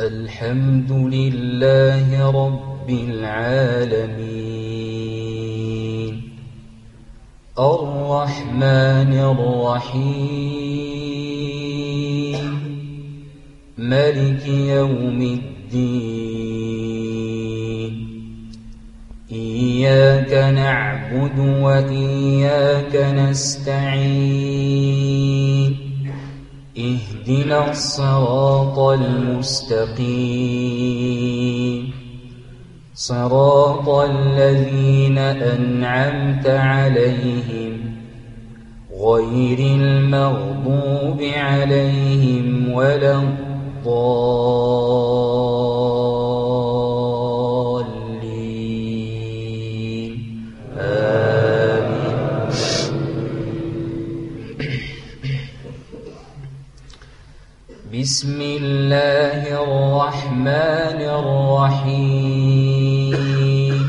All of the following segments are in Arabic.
الحمد لله رب العالمين الرحمن الرحيم مالك يوم الدين إياك نعبد وإياك نستعين اهدنا الصراط المستقيم صراط الذين أنعمت عليهم غير المغضوب عليهم ولا الضالين آمين. بسم الله الرحمن الرحيم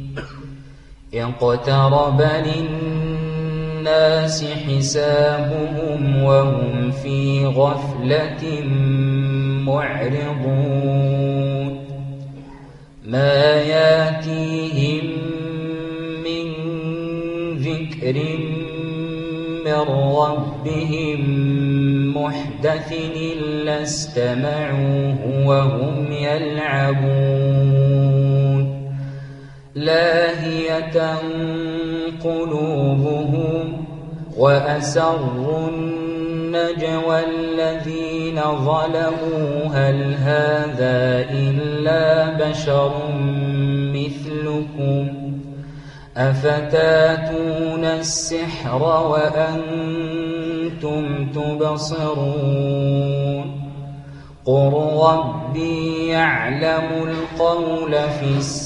اقترب للناس حسابهم وهم في غفلة معرضون ما ياتيهم من ذكر من ربهم محدث إلا استمعوه وهم يلعبون لاهية قلوبهم وأسروا النجوى الذين ظلموا هل هذا إلا بشر مثلكم أفتاتون السحر وأنتم تبصرون قل ربي يعلم القول في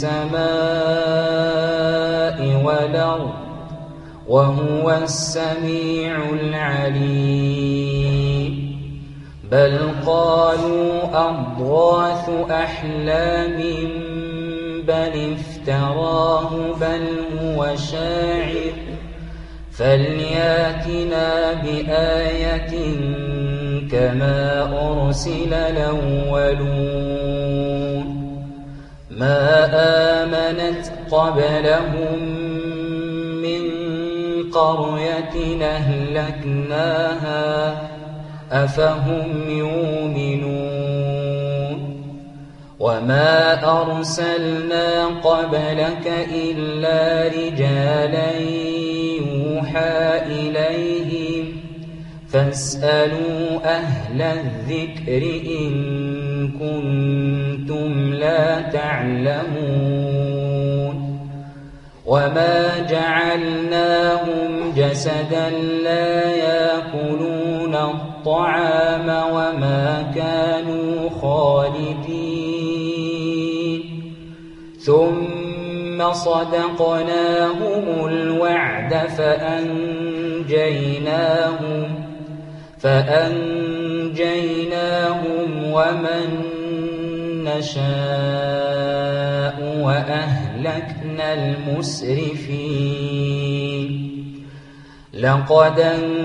السماء والأرض وهو السميع العليم بل قالوا أضغاث أحلام بل افتراه بل هو شاعر فلياتنا بآية كما أرسل الأولون ما آمنت قبلهم من قرية أهلكناها أفهم يؤمنون وما أرسلنا قبلك إلا رجالا يوحى إليهم فاسألوا أهل الذكر إن كنتم لا تعلمون وما جعلناهم جسدا لا يأكلون الطعام وما كانوا خالدين ثم صدقناهم الوعد فأنجيناهم ومن نشاء وأهلكنا المسرفين لقد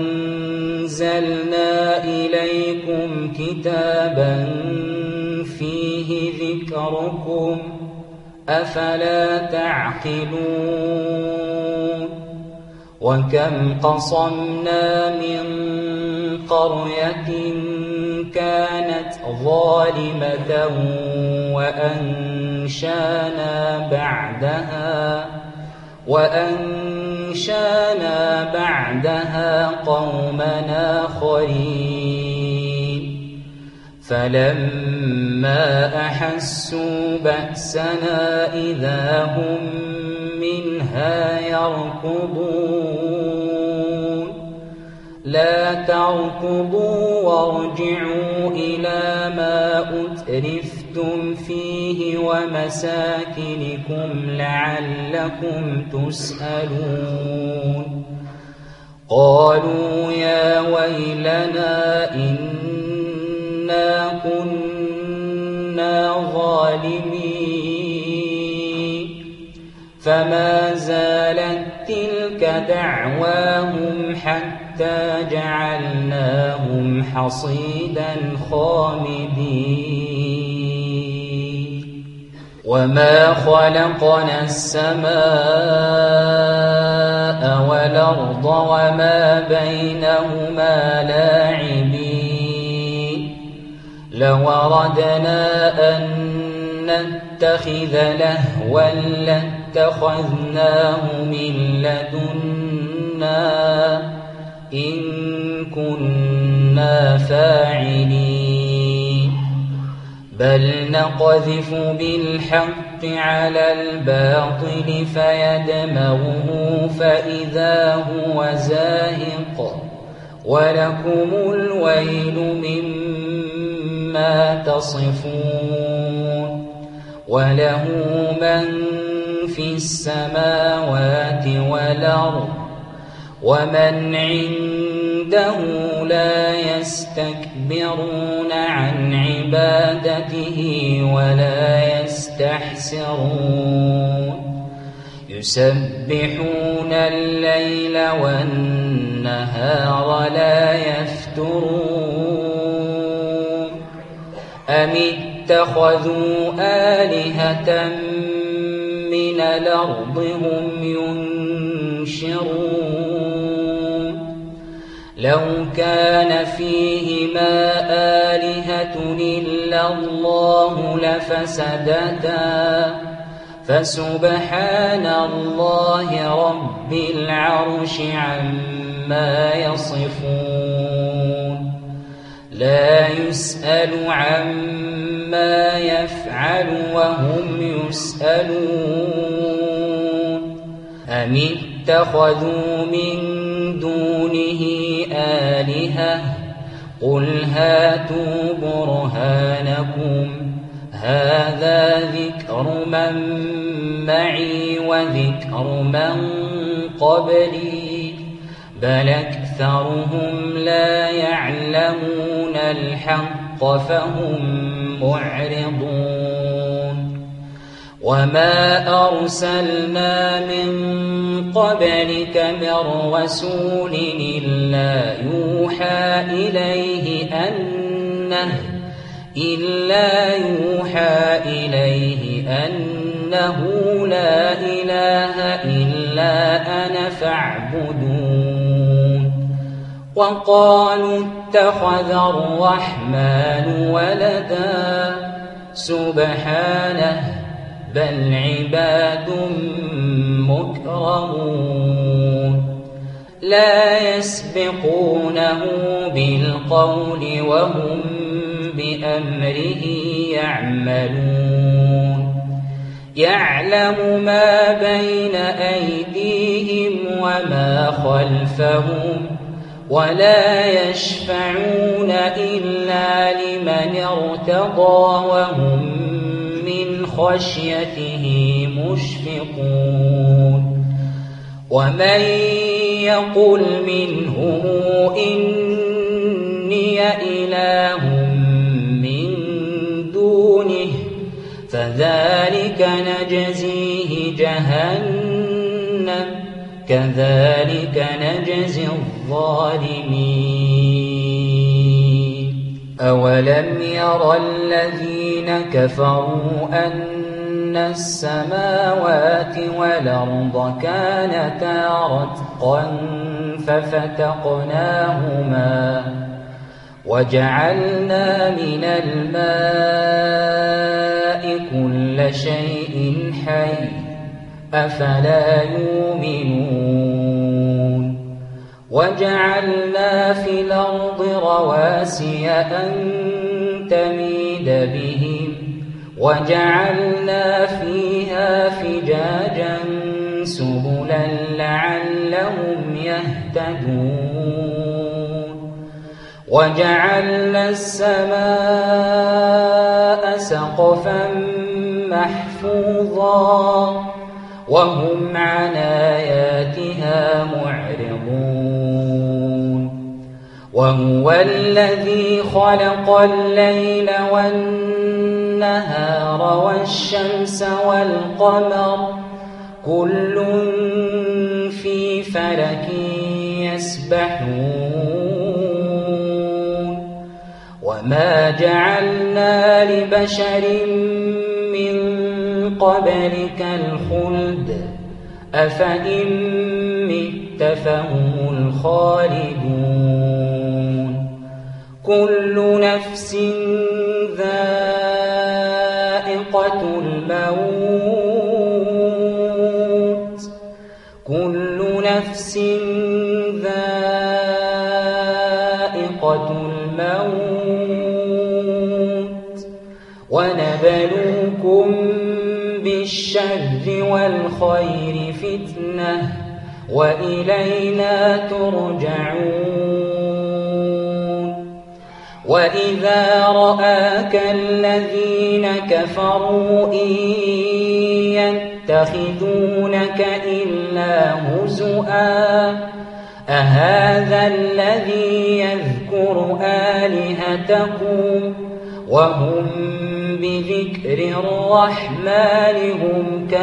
أنزلنا إليكم كتابا فيه ذكركم أفلا تعقلون وكم قصمنا من قرية كانت ظالمة وأنشانا بعدها قوما آخرين فلما أحسوا بأسنا إذا هم منها يركضون لا تركضوا وارجعوا إلى ما أترفتم فيه ومساكنكم لعلكم تسألون قالوا يا ويلنا إنا كنا ظالمين فما زالت تلك دعواهم حتى جعلناهم حصيدا خامدين وما خلقنا السماء والأرض وما بينهما لاعبين لو أردنا أن نتخذ لهوا لاتخذناه من لدنا إن كنا فاعلين بل نقذف بالحق على الباطل فيدمغه فإذا هو زاهق ولكم الويل مما تصفون وله من في السماوات والأرض ومن عنده لا يستكبرون عن عبادته ولا يستحسرون يسبحون الليل والنهار لا يفترون أم اتخذوا آلهة من الأرض هم ينشرون لو كان فيهما آلهة إلا الله لفسدتا فسبحان الله رب العرش عما يصفون لا يسأل عما يفعل وهم يسألون أم اتخذوا من دونه آلهة قل هاتوا برهانكم هذا ذكر من معي وذكر من قبلي بل أكثرهم لا يعلمون الحق فهم معرضون وما أرسلنا من قبلك من رسول إلا يوحى إليه أنه لا إله إلا أنا فاعبدون وقالوا اتخذ الرحمن ولدا سبحانه بل عباد مكرمون لا يسبقونه بالقول وهم بأمره يعملون يعلم ما بين أيديهم وما خلفهم ولا يشفعون إلا لمن ارتضى وهم من خشيته مشفقون ومن يقل منهم إني إله من دونه فذلك نجزيه جهنم كذلك نجزي الظالمين أولم يرى الذين كفروا أن السماوات والأرض كانتا رتقا ففتقناهما وجعلنا من الماء كل شيء حي أفلا يؤمنون وجعلنا في الأرض رواسي أن تميد بهم وجعلنا فيها فجاجا سبلا لعلهم يهتدون وجعلنا السماء سقفا محفوظا وهم عن آياتها معرضون وهو الذي خلق الليل والنهار والشمس والقمر كل في فلك يسبحون وما جعلنا لبشر من قبلك الخلد أفإن مت فهم الخالدون كل نفس ذائقة الموت كل نفس ذائقة الموت ونبلوكم بالشر والخير فتنة وإلينا ترجعون وإذا رآك الذين كفروا إن يتخذونك إلا هزؤا أهذا الذي يذكر آلهتكم وهم بذكر الرحمن هم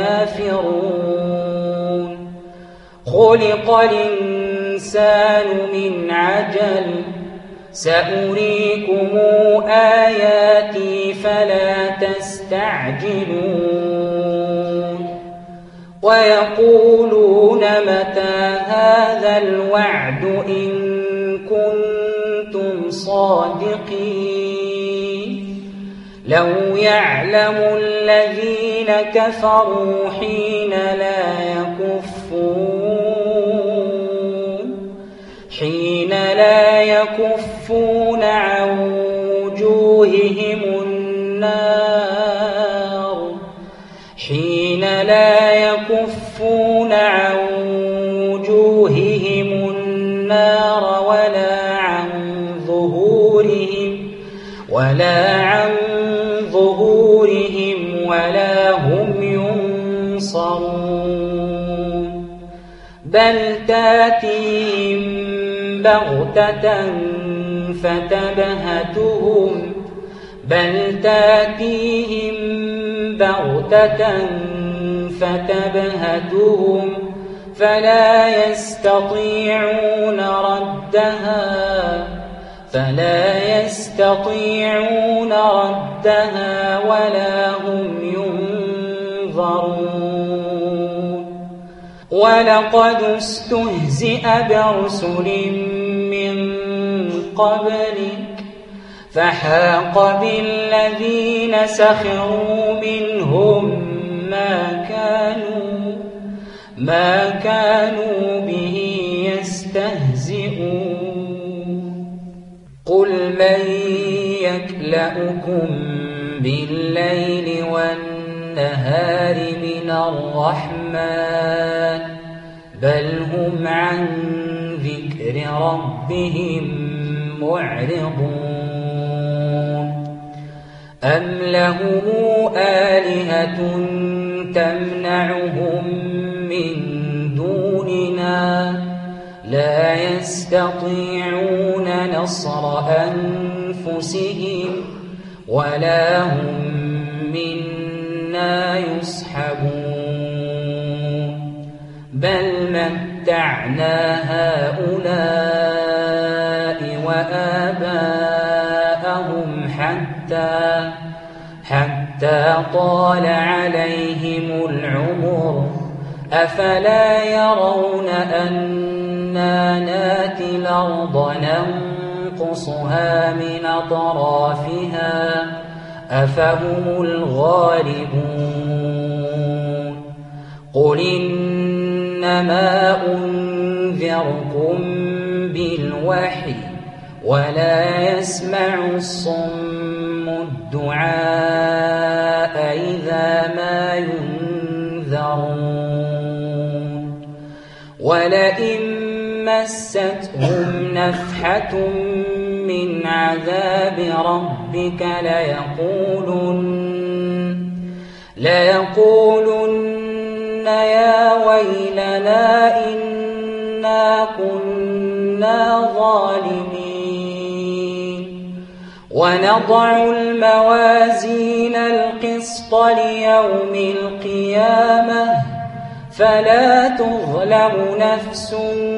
كافرون خلق الإنسان من عجل سأريكم آياتي فلا تستعجلون ويقولون متى هذا الوعد إن كنتم صادقين لو يعلم الذين كفروا حين لا يكفون عن وجوههم النار ولا عن ظهورهم ولا هم ينصرون بل تاتيهم بغتة فتبهتهم فلا يستطيعون ردها ولا هم ينظرون ولقد استهزئ برسل من قبلك فحاق بالذين سخروا منهم ما كانوا به يستهزئون قل من يكلأكم بالليل والنهار من الرحمن بل هم عن ذكر ربهم معرضون أم لهم آلهة تمنعهم من دوننا لا يستطيعون نصر أنفسهم ولا هم منا يصحبون بل متعنا هؤلاء وآباءهم حتى طال عليهم العمر أفلا يرون أنا ناتي الأرض ننقصها من أطرافها أفهم الغالبون قل إنما أنذركم بالوحي ولا يسمع الصم الدعاء إذا ما ينذرون ولئن مستهم نفحة من عذاب ربك ليقولن يا ويلنا إنا كنا ظالمين ونضع الموازين القسط ليوم القيامة فلا تظلم نفس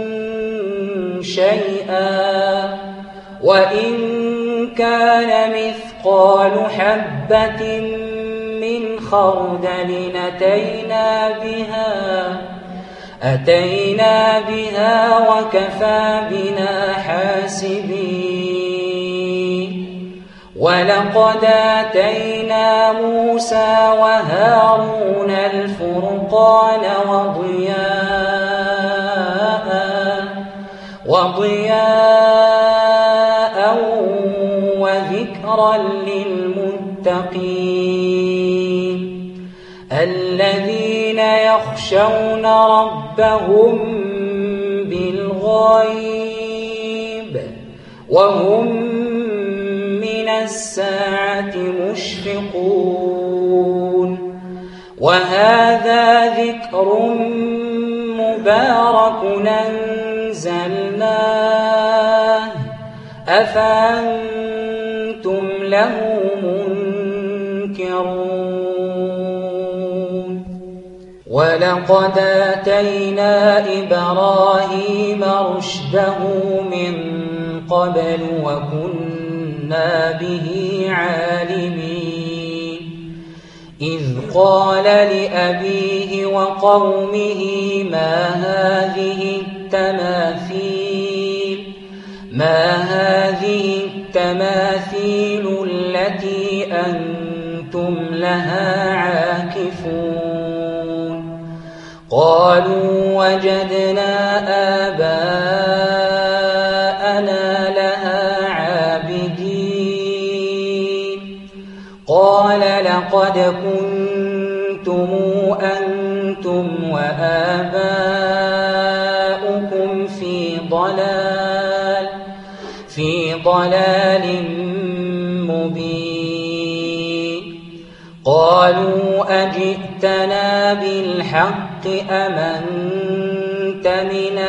شيئا وإن كان مثقال حبة من خردل أتينا بها وكفى بنا حاسبين. ولقد آتينا موسى وهارون الفرقان وضياء وذكرا للمتقين الذين يخشون ربهم بالغيب وهم من الساعة مشفقون. وهذا ذكر مبارك أنزلناه أفأنتم له منكرون. ولقد آتينا إبراهيم رشده من قبل وكنا به عالمين. إذ قال لأبيه وقومه ما هذه التماثيل التي أنتم لها عاكفون. قالوا وجدنا آباءنا لها عابدين. قال لقد كنتم أنتم وآباؤكم في ضلال مبين. قالوا أجئتنا بالحق أم أنت من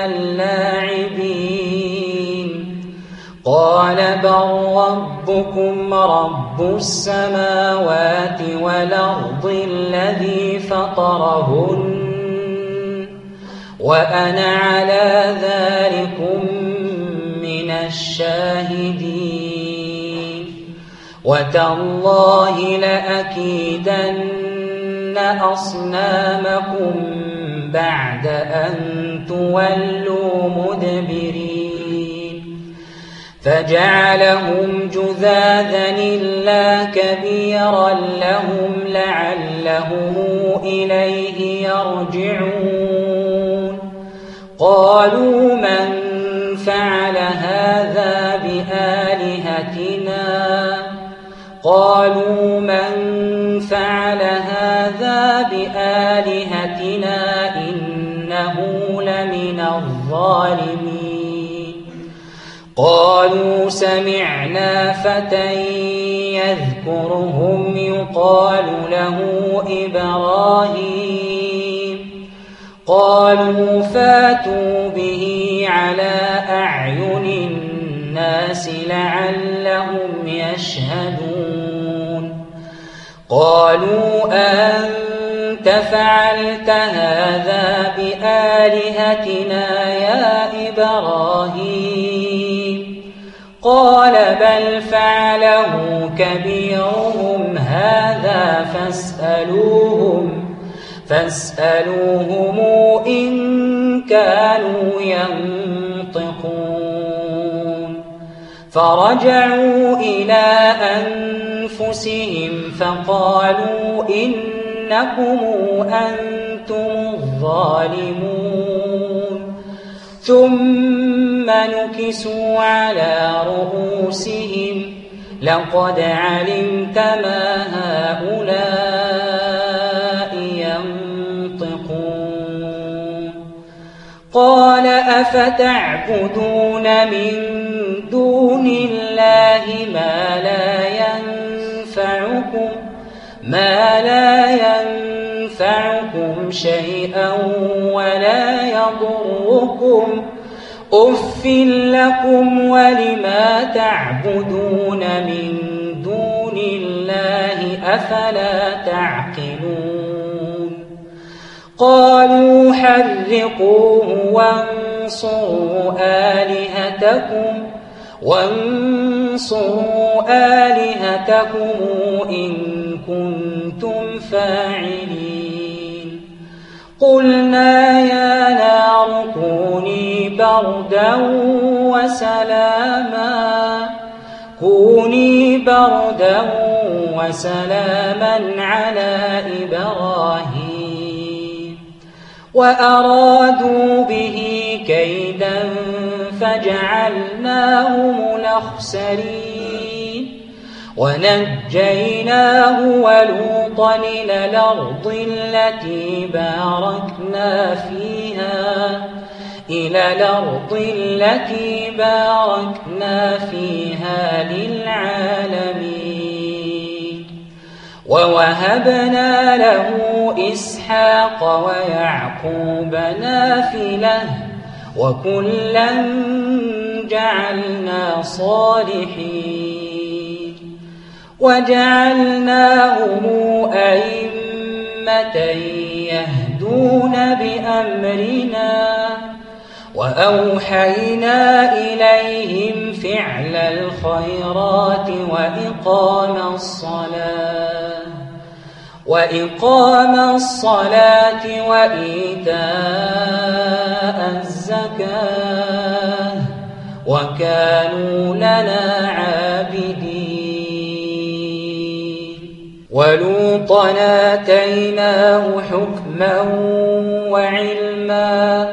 اللاعبين. قال بل ربكم رب السماوات والأرض الذي فطرهن وأنا على ذلكم من الشاهدين. وتالله لأكيدن أصنامكم بعد أن تولوا مدبرين. فجعلهم جذاذا إلا كبيرا لهم لعلهم إليه يرجعون. قالوا من فعل هذا بآلهتنا إنه لمن الظالمين. قالوا سمعنا فتى يذكرهم يقال له إبراهيم. قالوا فاتوا به على أعين الناس لعلهم يشهدون. قالوا أنت فعلت هذا بآلهتنا يا إبراهيم. قال بل فعله كبيرهم هذا فاسألوهم إن كانوا ينطقون. فرجعوا إلى أنفسهم فقالوا إنكم أنتم الظالمون. ثم نكسوا على رؤوسهم لقد علمت ما هؤلاء ينطقون. قال أفتعبدون من دون الله ما لا ينفعكم شيئا ولا يضركم. أف لكم ولما تعبدون من دون الله أفلا تعقلون. قالوا حرقوه وانصروا آلهتكم وانصروا آلهتكم إن كنتم فاعلين قلنا يا نار كوني بردا وسلاما على إبراهيم وأرادوا به كيدا فجعلناهم الأخسرين ونجيناه ولوطا إلى الأرض التي باركنا فيها للعالمين ووهبنا له إسحاق ويعقوب نافلة وكلا جعلنا صالحين وجعلناهم أئمة يهدون بأمرنا وأوحينا إليهم فعل الخيرات وإقام الصلاة وإيتاء الزكاة وكانوا لنا عابدين ولوطا آتيناه حكما وعلما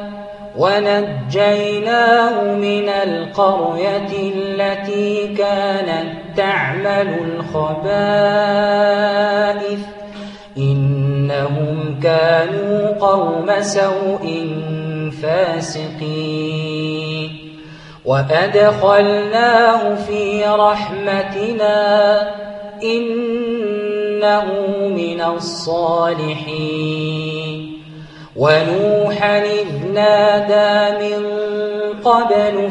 ونجيناه من القرية التي كانت تعمل الخبائث إنهم كانوا قوم سوء فاسقين وأدخلناه في رحمتنا إنه من الصالحين ونوحا إذ نادى من قبل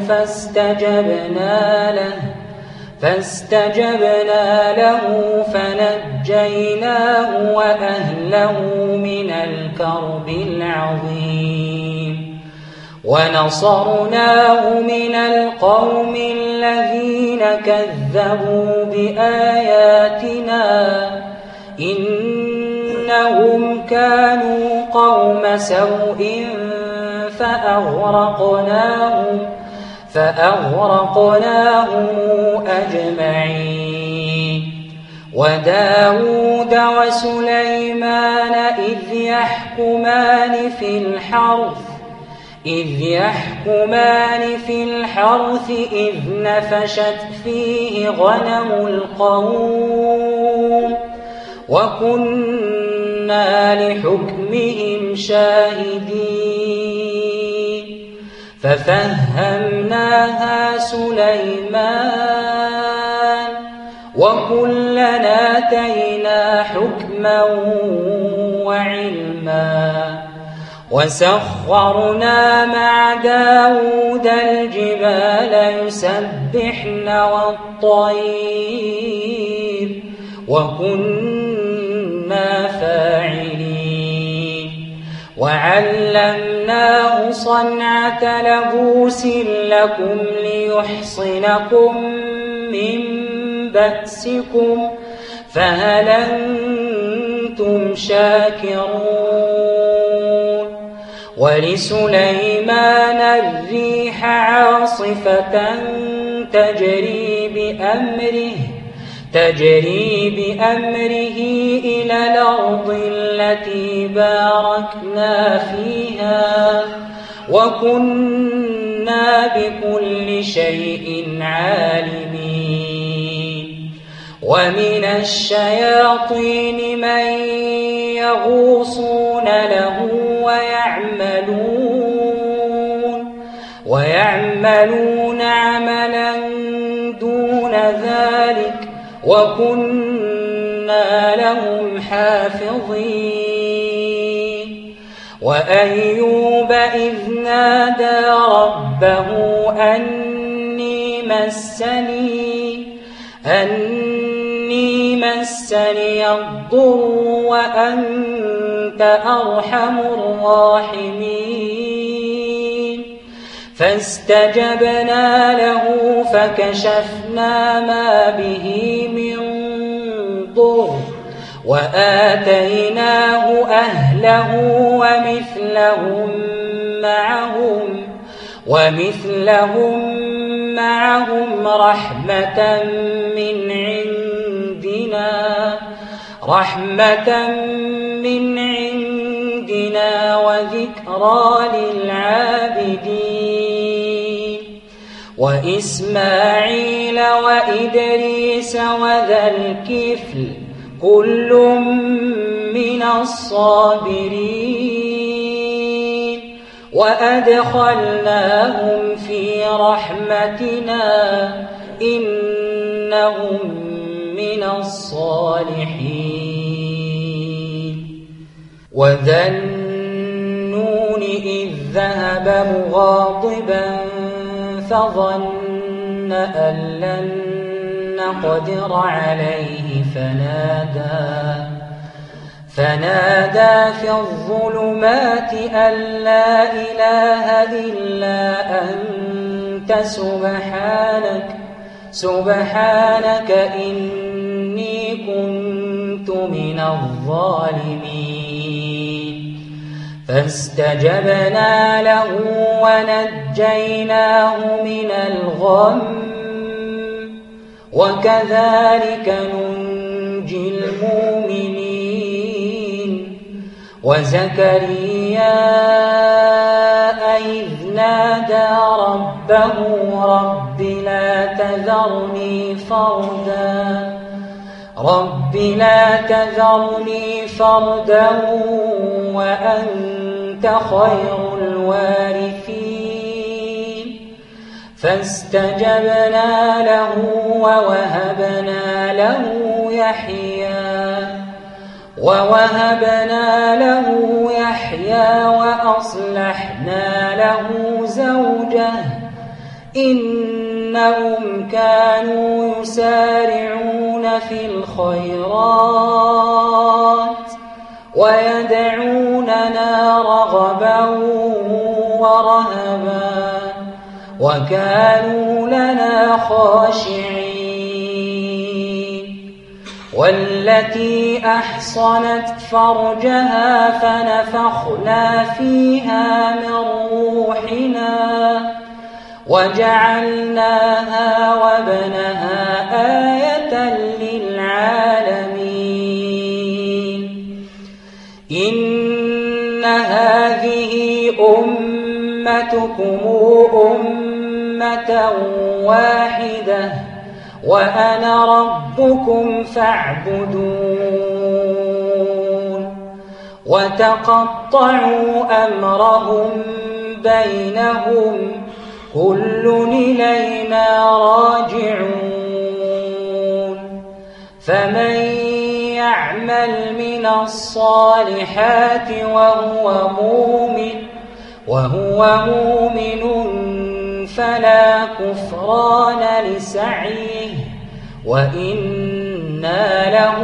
فاستجبنا له فنجيناه وأهله من الكرب العظيم ونصرناه من القوم الذين كذبوا بآياتنا إنهم كانوا قوم سوء فأغرقناهم أجمعين وداود وسليمان إذ يحكمان في الحرث إذ نفشت فيه غنم القوم وكنا لحكمهم شاهدين ففهمناها سليمان وكلنا آتينا حكما وعلما وسخرنا مع داود الجبال يسبحن والطير وكنا فاعلين وعلمناه صنعة لبوس لكم ليحصنكم من بأسكم فهل أنتم شاكرون ولسليمان الريح عاصفة تجري بأمره إلى الأرض التي باركنا فيها وكنا بكل شيء عالمين ومن الشياطين من يغوصون له ويعملون عملا دون ذلك وكنا لهم حافظين وأيوب إذ نادى ربه أني مسني الضر وأنت أرحم الراحمين فاستجبنا له فكشفنا ما به من ضر وآتيناه أهله ومثلهم معهم رحمة من عندنا وذكرى للعابدين وإسماعيل وإدريس وذا الكفل كل من الصابرين وأدخلناهم في رحمتنا إنهم من الصالحين وذا النون إذ ذهب مغاضبا فظن أن لن نقدر عليه فنادى في الظلمات أن لا إله إلا أنت سبحانك إني كنت من الظالمين فاستجبنا له ونجيناه من الغم وكذلك ننجي المؤمنين وزكريا إذ نادى ربه رب لا تذرني فردا وأنت خير الوارثين فاستجبنا له ووهبنا له يحيى وأصلحنا له زوجه إنهم كانوا يسارعون في الخيرات ويدعوننا رغبا ورهبا وكانوا لنا خاشعين والتي أحصنت فرجها فنفخنا فيها من روحنا وجعلناها وابنها آية للعالمين إن هذه أمتكم أمة واحدة وأنا ربكم فاعبدون وتقطعوا أمرهم بينهم كل إلينا راجعون فمن يعمل من الصالحات وهو مؤمن فلا كفران لسعيه وإنا له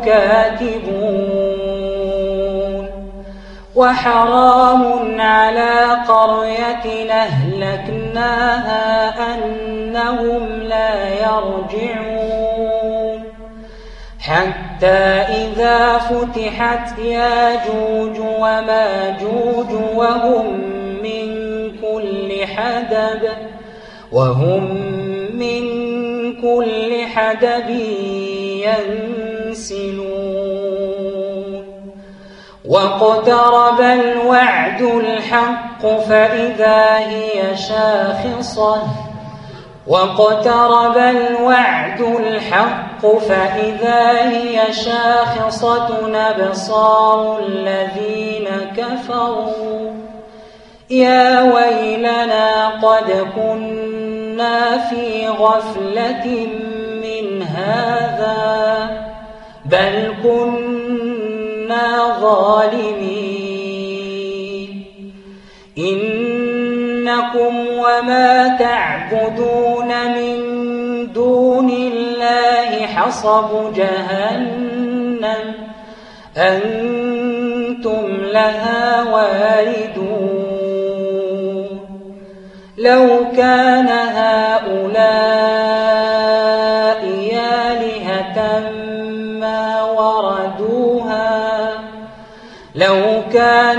كاتبون وحرام على قرية أهلكناها أنهم لا يرجعون حتى إذا فتحت ياجوج وماجوج وهم من كل حدب ينسلون واقترب الوعد الحق فإذا هي شاخصة أبصار الذين كفروا يا ويلنا قد كنا في غفلة من هذا بل كنا ظالمين إنكم وما تعبدون من دون الله حصب جهنم أنتم لها واردون لو كان هؤلاء آلهة ما وردوها لو كان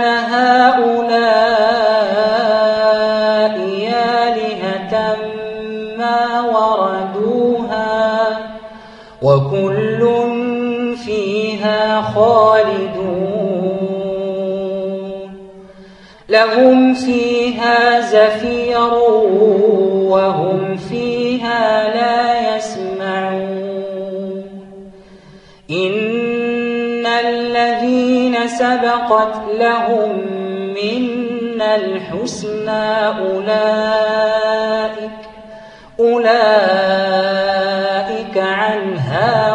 هؤلاء آلهة ما وردوها وكل فيها خالدون لهم فيها زفير وهم فيها لا يسمعون إن الذين سبقت لهم منا الحسنى أولئك عنها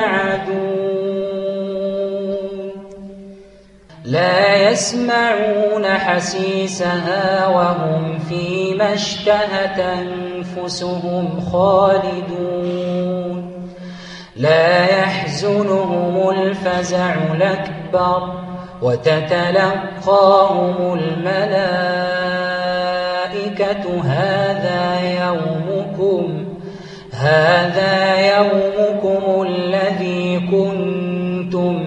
مبعدون لا يسمعون حسيسها وهم فيما اشتهت أنفسهم خالدون لا يحزنهم الفزع الأكبر وتتلقاهم الملائكة هذا يومكم الذي كنتم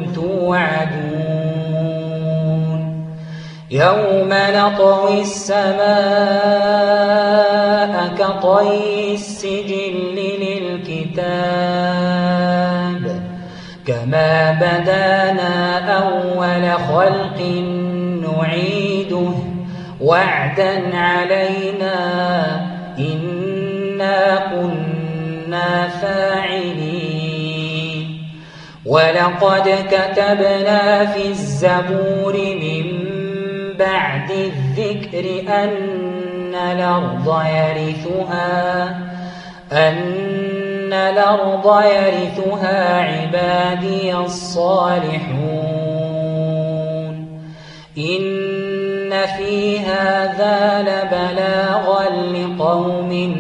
توعدون يوم نطوي السماء كطي السجل للكتاب كما بدانا أول خلق نعيده وعدا علينا إنا كنا فاعلين ولقد كتبنا في الزبور من بعد الذكر أن الأرض يرثها عبادي الصالحون إن في هذا لبلاغا لقوم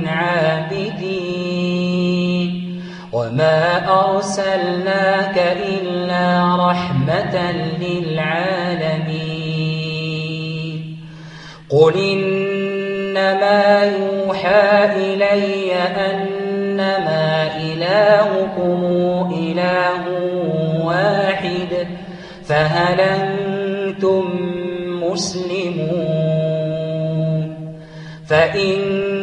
عابدين وما أرسلناك إلا رحمة للعالمين قل إنما يوحى إلي أنما إلهكم إله واحد فهل أنتم مسلمون فإن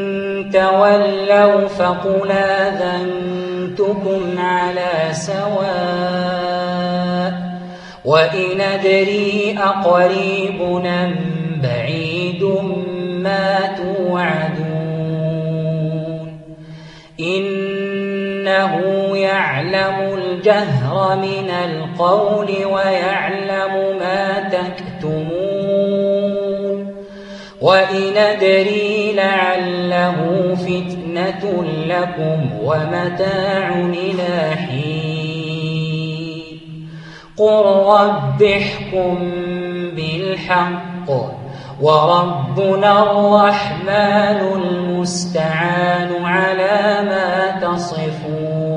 تولوا فقل آذنتكم على سواء وإن أدري أقريب أم بعيد ما توعدون إنه يعلم الجهر من القول ويعلم ما تكتمون وإن أدري لعله فتنة لكم ومتاع إلى حين قل رب احكم بالحق وربنا الرحمن المستعان على ما تصفون